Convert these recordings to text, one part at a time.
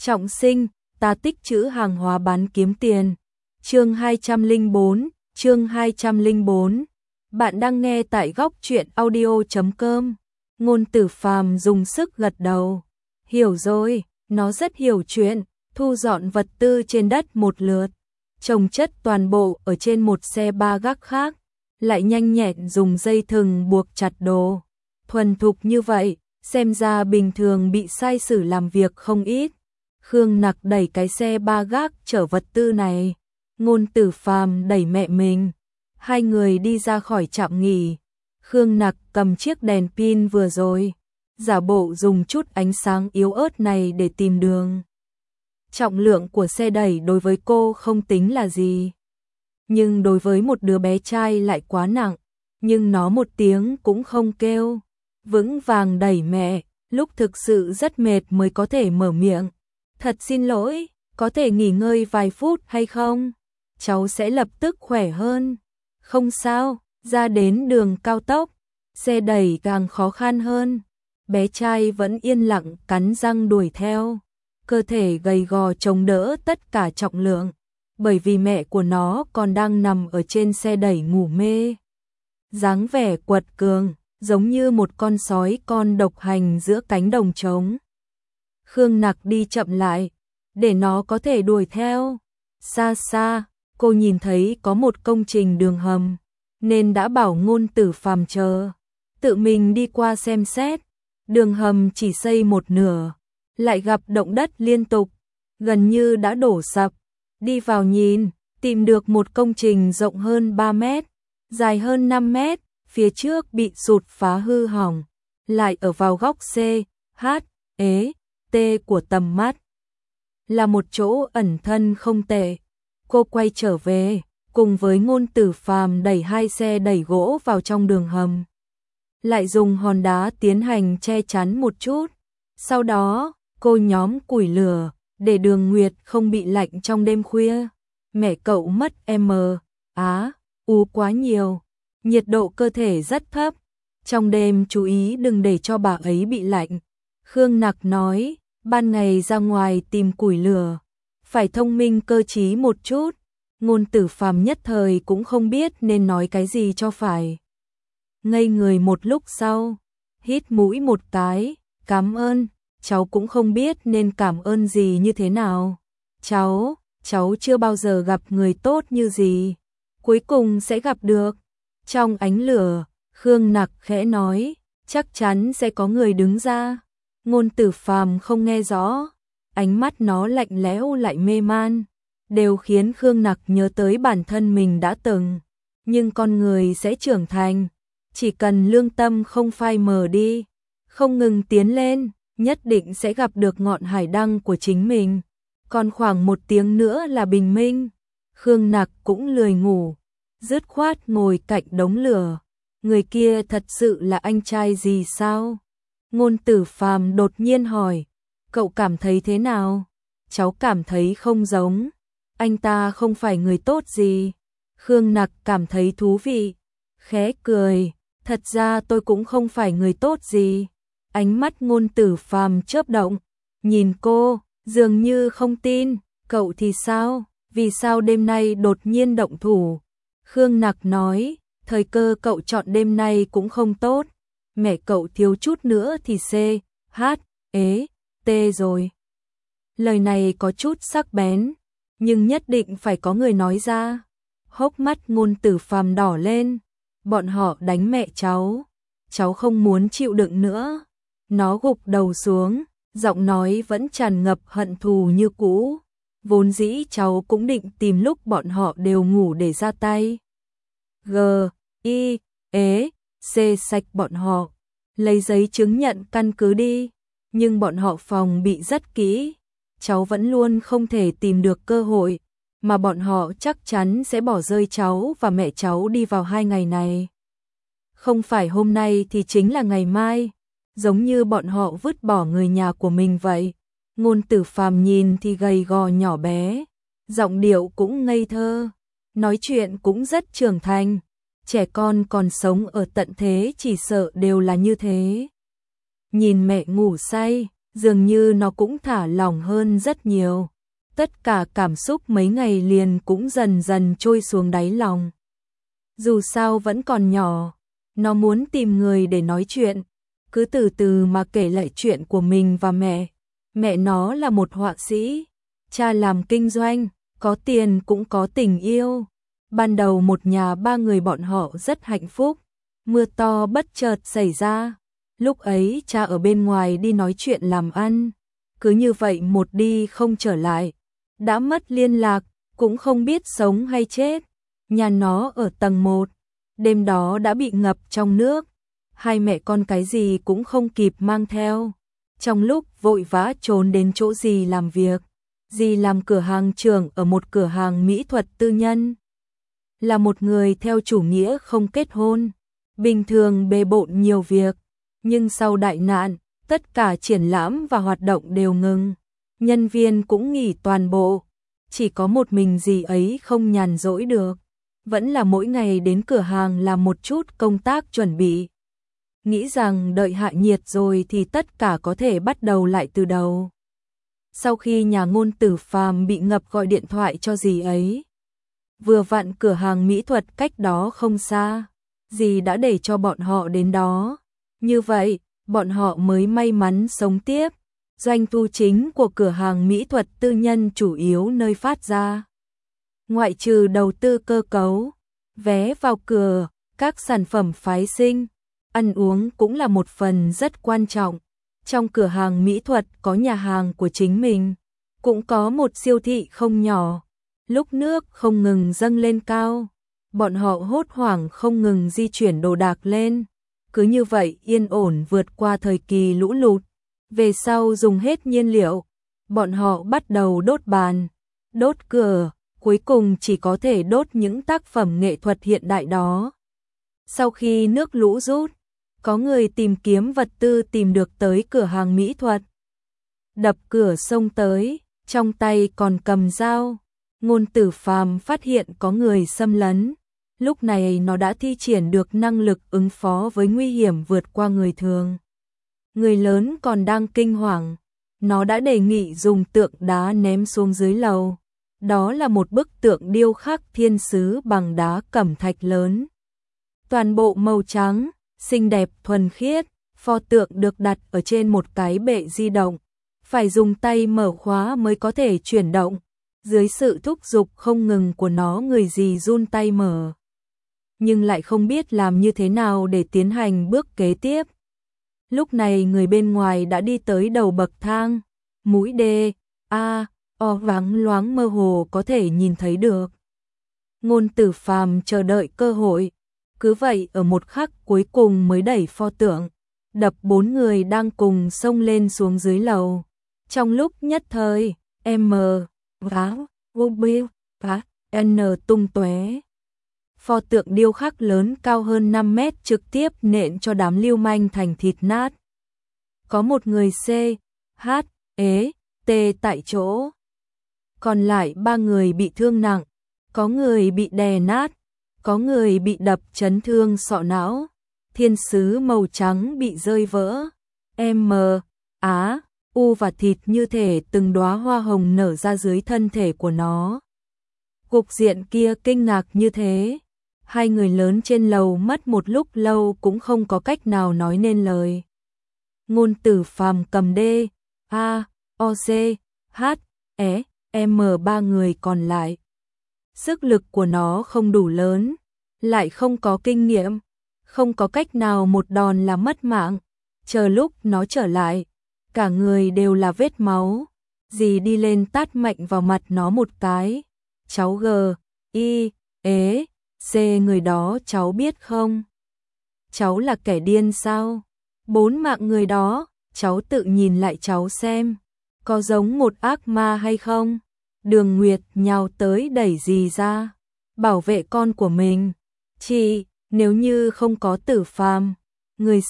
Trọng sinh, ta tích trữ hàng hóa bán kiếm tiền. Chương 204, chương 204. Bạn đang nghe tại góc truyện audio.com. Ngôn Tử Phàm dùng sức gật đầu. Hiểu rồi, nó rất hiểu chuyện, thu dọn vật tư trên đất một lượt, chồng chất toàn bộ ở trên một xe ba gác khác, lại nhanh nhẹn dùng dây thừng buộc chặt đồ. Thuần thục như vậy, xem ra bình thường bị sai sử làm việc không ít. Khương Nặc đẩy cái xe ba gác chở vật tư này, Ngôn Tử Phàm đẩy mẹ mình. Hai người đi ra khỏi trạm nghỉ. Khương Nặc cầm chiếc đèn pin vừa rồi, giả bộ dùng chút ánh sáng yếu ớt này để tìm đường. Trọng lượng của xe đẩy đối với cô không tính là gì, nhưng đối với một đứa bé trai lại quá nặng, nhưng nó một tiếng cũng không kêu, vững vàng đẩy mẹ, lúc thực sự rất mệt mới có thể mở miệng. Thật xin lỗi, có thể nghỉ ngơi vài phút hay không? Cháu sẽ lập tức khỏe hơn. Không sao, ra đến đường cao tốc, xe đẩy càng khó khăn hơn. Bé trai vẫn yên lặng cắn răng đuổi theo, cơ thể gầy gò chống đỡ tất cả trọng lượng, bởi vì mẹ của nó còn đang nằm ở trên xe đẩy ngủ mê. Dáng vẻ quật cường, giống như một con sói con độc hành giữa cánh đồng trống. Khương Nặc đi chậm lại, để nó có thể đuổi theo. Xa xa, cô nhìn thấy có một công trình đường hầm, nên đã bảo Ngôn Tử Phàm chờ, tự mình đi qua xem xét. Đường hầm chỉ xây một nửa, lại gặp động đất liên tục, gần như đã đổ sập. Đi vào nhìn, tìm được một công trình rộng hơn 3 mét, dài hơn 5 mét, phía trước bị sụt phá hư hỏng, lại ở vào góc C, H, E, T của tầm mắt. Là một chỗ ẩn thân không tệ. Cô quay trở về, cùng với Ngôn Tử Phàm đẩy hai xe đẩy gỗ vào trong đường hầm. Lại dùng hòn đá tiến hành che chắn một chút. Sau đó, cô nhóm củi lửa, để Đường Nguyệt không bị lạnh trong đêm khuya. Mẹ cậu mất U quá nhiều, nhiệt độ cơ thể rất thấp. Trong đêm chú ý đừng để cho bà ấy bị lạnh. Khương Nặc nói, ban ngày ra ngoài tìm củi lửa, phải thông minh cơ trí một chút. Ngôn Tử Phàm nhất thời cũng không biết nên nói cái gì cho phải. Ngây người một lúc sau, hít mũi một cái, cảm ơn. Cháu cũng không biết nên cảm ơn gì như thế nào. Cháu chưa bao giờ gặp người tốt như gì. Cuối cùng sẽ gặp được. Trong ánh lửa, Khương Nặc khẽ nói, chắc chắn sẽ có người đứng ra. Ngôn Tử Phàm không nghe rõ, ánh mắt nó lạnh lẽo lại mê man, đều khiến Khương Nặc nhớ tới bản thân mình đã từng. Nhưng con người sẽ trưởng thành, chỉ cần lương tâm không phai mờ đi, không ngừng tiến lên, nhất định sẽ gặp được ngọn hải đăng của chính mình. Còn khoảng 1 tiếng nữa là bình minh. Khương Nặc cũng lười ngủ, dứt khoát ngồi cạnh đống lửa. Người kia thật sự là anh trai gì sao? Ngôn Tử Phàm đột nhiên hỏi, cậu cảm thấy thế nào? Cháu cảm thấy không giống, anh ta không phải người tốt gì. Khương Nặc cảm thấy thú vị, khẽ cười, thật ra tôi cũng không phải người tốt gì. Ánh mắt Ngôn Tử Phàm chớp động, nhìn cô, dường như không tin. Cậu thì sao? Vì sao đêm nay đột nhiên động thủ? Khương Nặc nói, thời cơ cậu chọn đêm nay cũng không tốt. Mẹ cậu thiếu chút nữa thì C, H, E, T rồi. Lời này có chút sắc bén, nhưng nhất định phải có người nói ra. Hốc mắt Ngôn Tử Phàm đỏ lên. Bọn họ đánh mẹ cháu không muốn chịu đựng nữa. Nó gục đầu xuống, giọng nói vẫn tràn ngập hận thù như cũ. Vốn dĩ cháu cũng định tìm lúc bọn họ đều ngủ để ra tay. G, I, E, C sạch bọn họ, lấy giấy chứng nhận căn cứ đi. Nhưng bọn họ phòng bị rất kỹ, cháu vẫn luôn không thể tìm được cơ hội, mà bọn họ chắc chắn sẽ bỏ rơi cháu và mẹ cháu đi vào 2 ngày này. Không phải hôm nay thì chính là ngày mai, giống như bọn họ vứt bỏ người nhà của mình vậy. Ngôn Tử Phàm nhìn thì gầy gò nhỏ bé, giọng điệu cũng ngây thơ, nói chuyện cũng rất trưởng thành. Trẻ con còn sống ở tận thế chỉ sợ đều là như thế. Nhìn mẹ ngủ say, dường như nó cũng thả lỏng hơn rất nhiều. Tất cả cảm xúc mấy ngày liền cũng dần dần trôi xuống đáy lòng. Dù sao vẫn còn nhỏ, nó muốn tìm người để nói chuyện, cứ từ từ mà kể lại chuyện của mình và mẹ. Mẹ nó là một họa sĩ, cha làm kinh doanh, có tiền cũng có tình yêu. Ban đầu một nhà ba người bọn họ rất hạnh phúc. Mưa to bất chợt xảy ra. Lúc ấy cha ở bên ngoài đi nói chuyện làm ăn. Cứ như vậy một đi không trở lại. Đã mất liên lạc, cũng không biết sống hay chết. Nhà nó ở tầng 1. Đêm đó đã bị ngập trong nước. Hai mẹ con cái gì cũng không kịp mang theo. Trong lúc vội vã trốn đến chỗ dì làm việc. Dì làm cửa hàng trưởng ở một cửa hàng mỹ thuật tư nhân. Là một người theo chủ nghĩa không kết hôn. Bình thường bề bộn nhiều việc. Nhưng sau đại nạn, tất cả triển lãm và hoạt động đều ngừng. Nhân viên cũng nghỉ toàn bộ. Chỉ có một mình dì ấy không nhàn rỗi được. Vẫn là mỗi ngày đến cửa hàng làm một chút công tác chuẩn bị. Nghĩ rằng đợi hạ nhiệt rồi thì tất cả có thể bắt đầu lại từ đầu. Sau khi nhà Ngôn Tử Phàm bị ngập gọi điện thoại cho dì ấy. Vừa vặn cửa hàng mỹ thuật cách đó không xa. Dì đã để cho bọn họ đến đó. Như vậy, bọn họ mới may mắn sống tiếp. Doanh thu chính của cửa hàng mỹ thuật tư nhân chủ yếu nơi phát ra. Ngoại trừ đầu tư cơ cấu, vé vào cửa, các sản phẩm phái sinh, ăn uống cũng là một phần rất quan trọng. Trong cửa hàng mỹ thuật có nhà hàng của chính mình, cũng có một siêu thị không nhỏ. Lúc nước không ngừng dâng lên cao, bọn họ hốt hoảng không ngừng di chuyển đồ đạc lên. Cứ như vậy yên ổn vượt qua thời kỳ lũ lụt. Về sau dùng hết nhiên liệu, bọn họ bắt đầu đốt bàn, đốt cửa, cuối cùng chỉ có thể đốt những tác phẩm nghệ thuật hiện đại đó. Sau khi nước lũ rút, có người tìm kiếm vật tư tìm được tới cửa hàng mỹ thuật. Đập cửa xông tới, trong tay còn cầm dao. Ngôn Tử Phàm phát hiện có người xâm lấn. Lúc này nó đã thi triển được năng lực ứng phó với nguy hiểm vượt qua người thường. Người lớn còn đang kinh hoàng. Nó đã đề nghị dùng tượng đá ném xuống dưới lầu. Đó là một bức tượng điêu khắc thiên sứ bằng đá cẩm thạch lớn. Toàn bộ màu trắng, xinh đẹp thuần khiết. Pho tượng được đặt ở trên một cái bệ di động. Phải dùng tay mở khóa mới có thể chuyển động. Dưới sự thúc giục không ngừng của nó người dì run tay mở. Nhưng lại không biết làm như thế nào để tiến hành bước kế tiếp. Lúc này người bên ngoài đã đi tới đầu bậc thang. Mũi O vắng loáng mơ hồ có thể nhìn thấy được. Ngôn Tử Phàm chờ đợi cơ hội. Cứ vậy ở một khắc cuối cùng mới đẩy pho tượng. Đập 4 người đang cùng xông lên xuống dưới lầu. Trong lúc nhất thời, N tung tóe. Pho tượng điêu khắc lớn cao hơn 5 mét trực tiếp nện cho đám lưu manh thành thịt nát. Có một người T tại chỗ. Còn lại 3 người bị thương nặng. Có người bị đè nát. Có người bị đập chấn thương sọ não. Thiên sứ màu trắng bị rơi vỡ. U và thịt như thể từng đóa hoa hồng nở ra dưới thân thể của nó. Cục diện kia kinh ngạc như thế. Hai người lớn trên lầu mất một lúc lâu cũng không có cách nào nói nên lời. Ngôn Tử Phàm cầm ba người còn lại. Sức lực của nó không đủ lớn, lại không có kinh nghiệm, không có cách nào một đòn là mất mạng. Chờ lúc nó trở lại, cả người đều là vết máu. Dì đi lên tát mạnh vào mặt nó một cái. Cháu người đó cháu biết không? Cháu là kẻ điên sao? 4 mạng người đó, cháu tự nhìn lại cháu xem. Có giống một ác ma hay không? Đường Nguyệt nhào tới đẩy dì ra. Bảo vệ con của mình. Chị, nếu như không có Tử Phàm, người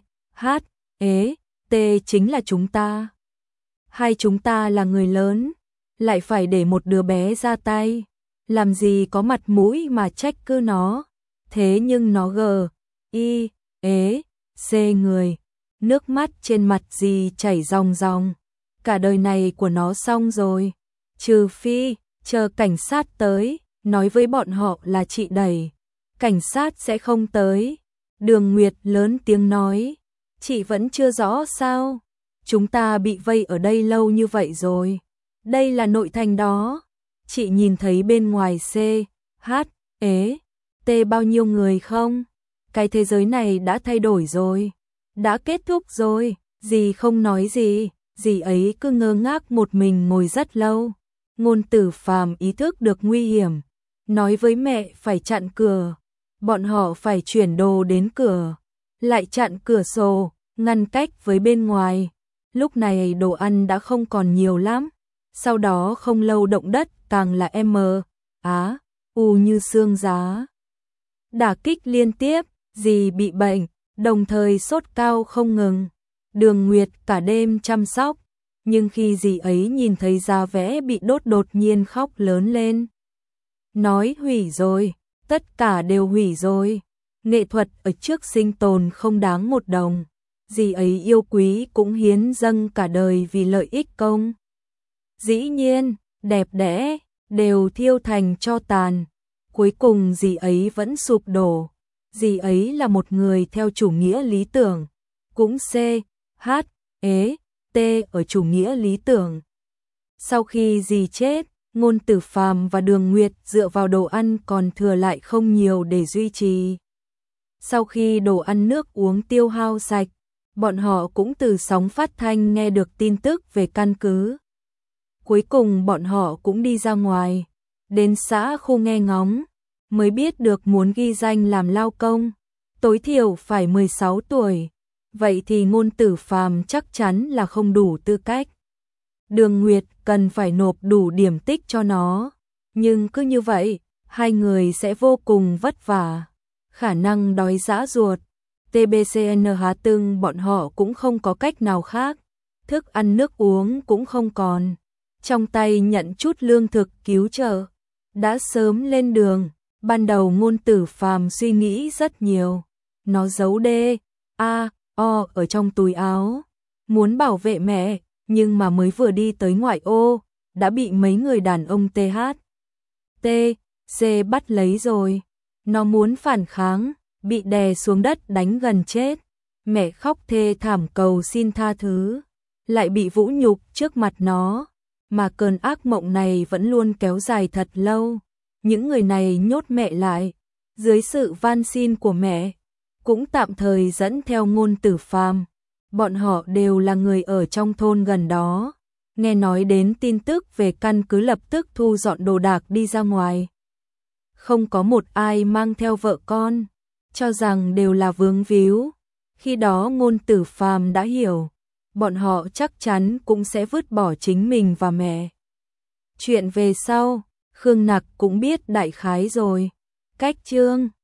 T chính là chúng ta. Hai chúng ta là người lớn, lại phải để một đứa bé ra tay. Làm gì có mặt mũi mà trách cứ nó. Thế nhưng nó người. nước mắt trên mặt dì chảy ròng ròng. Cả đời này của nó xong rồi, trừ phi chờ cảnh sát tới, nói với bọn họ là chị đẩy, cảnh sát sẽ không tới. Đường Nguyệt lớn tiếng nói, chị vẫn chưa rõ sao? Chúng ta bị vây ở đây lâu như vậy rồi. Đây là nội thành đó. Chị nhìn thấy bên ngoài C, H, E, T bao nhiêu người không? Cái thế giới này đã thay đổi rồi. Đã kết thúc rồi. Dì không nói gì. Dì ấy cứ ngơ ngác một mình ngồi rất lâu. Ngôn Tử Phàm ý thức được nguy hiểm. Nói với mẹ phải chặn cửa. Bọn họ phải chuyển đồ đến cửa. Lại chặn cửa sổ, ngăn cách với bên ngoài. Lúc này đồ ăn đã không còn nhiều lắm. Sau đó không lâu động đất càng là U như xương giá. Đả kích liên tiếp, dì bị bệnh, đồng thời sốt cao không ngừng. Đường Nguyệt cả đêm chăm sóc, nhưng khi dì ấy nhìn thấy giá vé bị đột nhiên khóc lớn lên. Nói hủy rồi, tất cả đều hủy rồi. Nghệ thuật ở trước sinh tồn không đáng một đồng. Dì ấy yêu quý cũng hiến dâng cả đời vì lợi ích công. Dĩ nhiên, đẹp đẽ, đều thiêu thành tro tàn. Cuối cùng dì ấy vẫn sụp đổ. Dì ấy là một người theo chủ nghĩa lý tưởng. Cũng C, H, E, T ở chủ nghĩa lý tưởng. Sau khi dì chết, Ngôn Tử Phàm và Đường Nguyệt dựa vào đồ ăn còn thừa lại không nhiều để duy trì. Sau khi đồ ăn nước uống tiêu hao sạch, bọn họ cũng từ sóng phát thanh nghe được tin tức về căn cứ. Cuối cùng bọn họ cũng đi ra ngoài, đến xã khu nghe ngóng, mới biết được muốn ghi danh làm lao công, tối thiểu phải 16 tuổi. Vậy thì Ngôn Tử Phàm chắc chắn là không đủ tư cách. Đường Nguyệt cần phải nộp đủ điểm tích cho nó, nhưng cứ như vậy, hai người sẽ vô cùng vất vả, khả năng đói rã ruột. TBCN Hà Tưng bọn họ cũng không có cách nào khác, thức ăn nước uống cũng không còn, trong tay nhận chút lương thực cứu trợ, đã sớm lên đường. Ban đầu Ngôn Tử Phàm suy nghĩ rất nhiều, nó giấu D.A.O ở trong túi áo, muốn bảo vệ mẹ, nhưng mà mới vừa đi tới ngoại ô, đã bị mấy người đàn ông THC bắt lấy rồi. Nó muốn phản kháng, bị đè xuống đất đánh gần chết. Mẹ khóc thê thảm cầu xin tha thứ, lại bị vũ nhục trước mặt nó, mà cơn ác mộng này vẫn luôn kéo dài thật lâu. Những người này nhốt mẹ lại, dưới sự van xin của mẹ, cũng tạm thời dẫn theo Ngôn Tử Phàm. Bọn họ đều là người ở trong thôn gần đó, nghe nói đến tin tức về căn cứ lập tức thu dọn đồ đạc đi ra ngoài. Không có một ai mang theo vợ con, cho rằng đều là vướng víu. Khi đó Ngôn Tử Phàm đã hiểu, bọn họ chắc chắn cũng sẽ vứt bỏ chính mình và mẹ. Chuyện về sau, Khương Nặc cũng biết đại khái rồi. Cách chương